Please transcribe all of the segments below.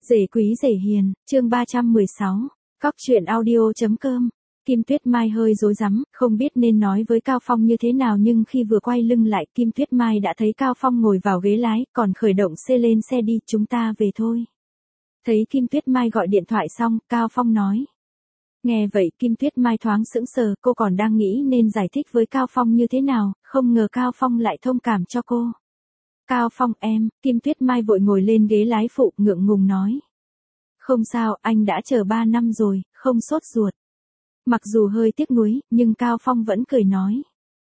Rể quý rể hiền, chương 316, Cóc truyện audio.com. Kim Tuyết Mai hơi rối rắm, không biết nên nói với Cao Phong như thế nào, nhưng khi vừa quay lưng lại, Kim Tuyết Mai đã thấy Cao Phong ngồi vào ghế lái, còn khởi động xe lên xe đi, chúng ta về thôi. Thấy Kim Tuyết Mai gọi điện thoại xong, Cao Phong nói. Nghe vậy Kim Tuyết Mai thoáng sững sờ, cô còn đang nghĩ nên giải thích với Cao Phong như thế nào, không ngờ Cao Phong lại thông cảm cho cô. Cao Phong em, Kim Tuyết Mai vội ngồi lên ghế lái phụ, ngượng ngùng nói. Không sao, anh đã chờ 3 năm rồi, không sốt ruột. Mặc dù hơi tiếc nuối, nhưng Cao Phong vẫn cười nói.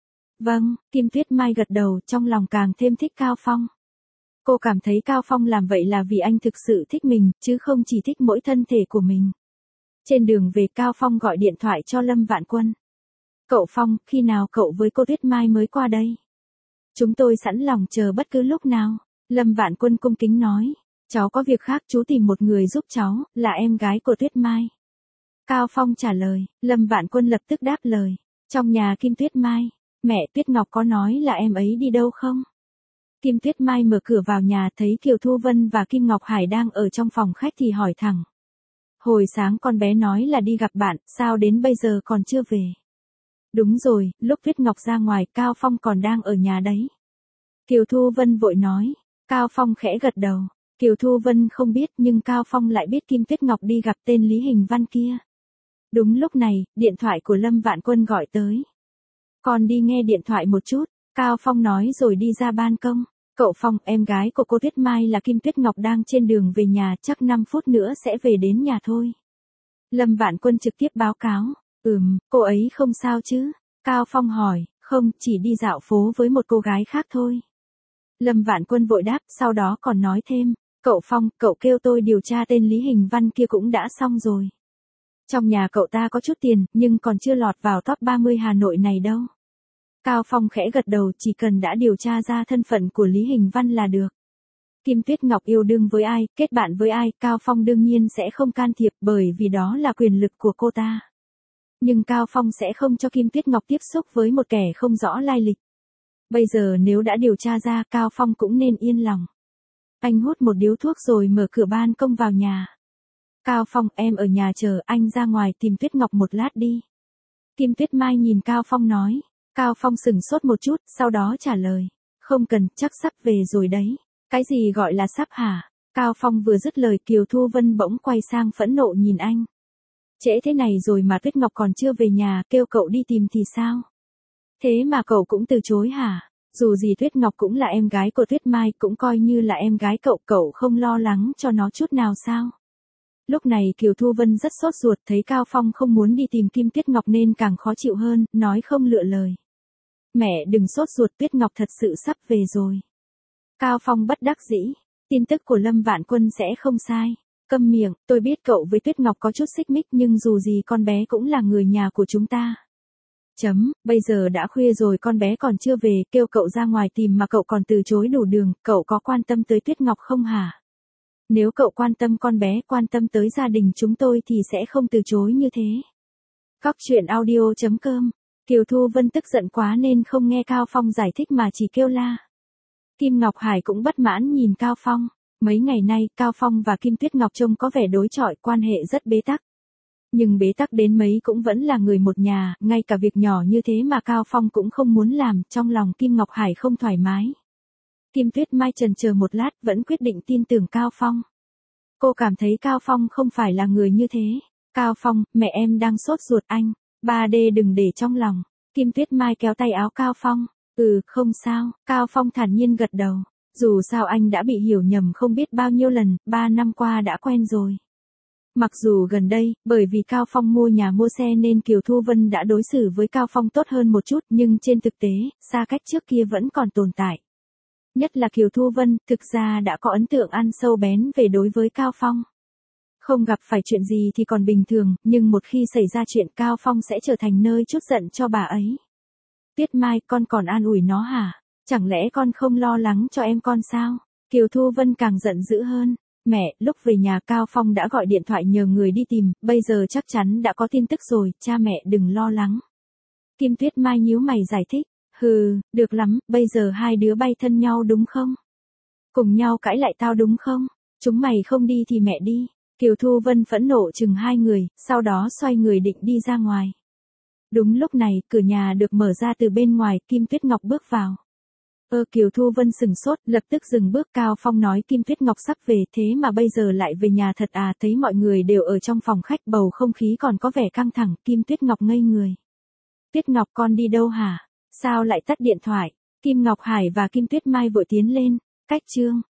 Vâng, Kim Tuyết Mai gật đầu, trong lòng càng thêm thích Cao Phong. Cô cảm thấy Cao Phong làm vậy là vì anh thực sự thích mình, chứ không chỉ thích mỗi thân thể của mình. Trên đường về, Cao Phong gọi điện thoại cho Lâm Vạn Quân. Cậu Phong, khi nào cậu với cô Tuyết Mai mới qua đây? Chúng tôi sẵn lòng chờ bất cứ lúc nào. Lâm Vạn Quân cung kính nói. Cháu có việc khác, chú tìm một người giúp cháu, là em gái của Tuyết Mai. Cao Phong trả lời, Lâm Vạn Quân lập tức đáp lời. Trong nhà Kim Tuyết Mai, mẹ Tuyết Ngọc có nói là em ấy đi đâu không? Kim Tuyết Mai mở cửa vào nhà, thấy Kiều Thu Vân và Kim Ngọc Hải đang ở trong phòng khách thì hỏi thẳng. Hồi sáng con bé nói là đi gặp bạn, sao đến bây giờ còn chưa về? Đúng rồi, lúc Tuyết Ngọc ra ngoài, Cao Phong còn đang ở nhà đấy. Kiều Thu Vân vội nói. Cao Phong khẽ gật đầu. Kiều Thu Vân không biết, nhưng Cao Phong lại biết Kim Tuyết Ngọc đi gặp tên Lý Hình Văn kia. Đúng lúc này, điện thoại của Lâm Vạn Quân gọi tới. Con đi nghe điện thoại một chút, Cao Phong nói rồi đi ra ban công. Cậu Phong, em gái của cô Tuyết Mai là Kim Tuyết Ngọc đang trên đường về nhà, chắc 5 phút nữa sẽ về đến nhà thôi. Lâm Vạn Quân trực tiếp báo cáo. Cô ấy không sao chứ? Cao Phong hỏi, không, chỉ đi dạo phố với một cô gái khác thôi. Lâm Vạn Quân vội đáp, sau đó còn nói thêm, cậu Phong, cậu kêu tôi điều tra tên Lý Hình Văn kia cũng đã xong rồi. Trong nhà cậu ta có chút tiền, nhưng còn chưa lọt vào top 30 Hà Nội này đâu. Cao Phong khẽ gật đầu, chỉ cần đã điều tra ra thân phận của Lý Hình Văn là được. Kim Tuyết Ngọc yêu đương với ai, kết bạn với ai, Cao Phong đương nhiên sẽ không can thiệp, bởi vì đó là quyền lực của cô ta. Nhưng Cao Phong sẽ không cho Kim Tuyết Ngọc tiếp xúc với một kẻ không rõ lai lịch. Bây giờ nếu đã điều tra ra, Cao Phong cũng nên yên lòng. Anh hút một điếu thuốc rồi mở cửa ban công vào nhà. Cao Phong, em ở nhà chờ, anh ra ngoài tìm Tuyết Ngọc một lát đi. Kim Tuyết Mai nhìn Cao Phong nói. Cao Phong sững sốt một chút, sau đó trả lời. Không cần, chắc sắp về rồi đấy. Cái gì gọi là sắp hả? Cao Phong vừa dứt lời, Kiều Thu Vân bỗng quay sang phẫn nộ nhìn anh. Trễ thế này rồi mà Tuyết Ngọc còn chưa về nhà, kêu cậu đi tìm thì sao? Thế mà cậu cũng từ chối hả? Dù gì Tuyết Ngọc cũng là em gái của Tuyết Mai, cũng coi như là em gái cậu, cậu không lo lắng cho nó chút nào sao? Lúc này Kiều Thu Vân rất sốt ruột, thấy Cao Phong không muốn đi tìm Kim Tuyết Ngọc nên càng khó chịu hơn, nói không lựa lời. Mẹ đừng sốt ruột, Tuyết Ngọc thật sự sắp về rồi. Cao Phong bất đắc dĩ, tin tức của Lâm Vạn Quân sẽ không sai. Câm miệng, tôi biết cậu với Tuyết Ngọc có chút xích mích, nhưng dù gì con bé cũng là người nhà của chúng ta. Bây giờ đã khuya rồi, con bé còn chưa về, kêu cậu ra ngoài tìm mà cậu còn từ chối đủ đường, cậu có quan tâm tới Tuyết Ngọc không hả? Nếu cậu quan tâm con bé, quan tâm tới gia đình chúng tôi thì sẽ không từ chối như thế. Cóc truyện audio.com. Kiều Thu Vân tức giận quá nên không nghe Cao Phong giải thích mà chỉ kêu la. Kim Ngọc Hải cũng bất mãn nhìn Cao Phong. Mấy ngày nay, Cao Phong và Kim Tuyết Ngọc trông có vẻ đối chọi, quan hệ rất bế tắc. Nhưng bế tắc đến mấy cũng vẫn là người một nhà, ngay cả việc nhỏ như thế mà Cao Phong cũng không muốn làm, trong lòng Kim Ngọc Hải không thoải mái. Kim Tuyết Mai chần chờ một lát, vẫn quyết định tin tưởng Cao Phong. Cô cảm thấy Cao Phong không phải là người như thế. Cao Phong, mẹ em đang sốt ruột anh, 3D đừng để trong lòng. Kim Tuyết Mai kéo tay áo Cao Phong. Không sao, Cao Phong thản nhiên gật đầu. Dù sao anh đã bị hiểu nhầm không biết bao nhiêu lần, 3 năm qua đã quen rồi. Mặc dù gần đây, bởi vì Cao Phong mua nhà mua xe nên Kiều Thu Vân đã đối xử với Cao Phong tốt hơn một chút, nhưng trên thực tế, xa cách trước kia vẫn còn tồn tại. Nhất là Kiều Thu Vân, thực ra đã có ấn tượng ăn sâu bén về đối với Cao Phong. Không gặp phải chuyện gì thì còn bình thường, nhưng một khi xảy ra chuyện Cao Phong sẽ trở thành nơi trút giận cho bà ấy. Tuyết Mai, con còn an ủi nó hả? Chẳng lẽ con không lo lắng cho em con sao? Kiều Thu Vân càng giận dữ hơn. Mẹ, lúc về nhà Cao Phong đã gọi điện thoại nhờ người đi tìm, bây giờ chắc chắn đã có tin tức rồi, cha mẹ đừng lo lắng. Kim Tuyết Mai nhíu mày giải thích. Được lắm, bây giờ hai đứa bay thân nhau đúng không? Cùng nhau cãi lại tao đúng không? Chúng mày không đi thì mẹ đi. Kiều Thu Vân phẫn nộ chừng hai người, sau đó xoay người định đi ra ngoài. Đúng lúc này, cửa nhà được mở ra từ bên ngoài, Kim Tuyết Ngọc bước vào. Kiều Thu Vân sừng sốt, lập tức dừng bước. Cao Phong nói Kim Tuyết Ngọc sắp về, thế mà bây giờ lại về nhà thật à? Thấy mọi người đều ở trong phòng khách, bầu không khí còn có vẻ căng thẳng, Kim Tuyết Ngọc ngây người. Tuyết Ngọc con đi đâu hả? Sao lại tắt điện thoại? Kim Ngọc Hải và Kim Tuyết Mai vội tiến lên. Cách chương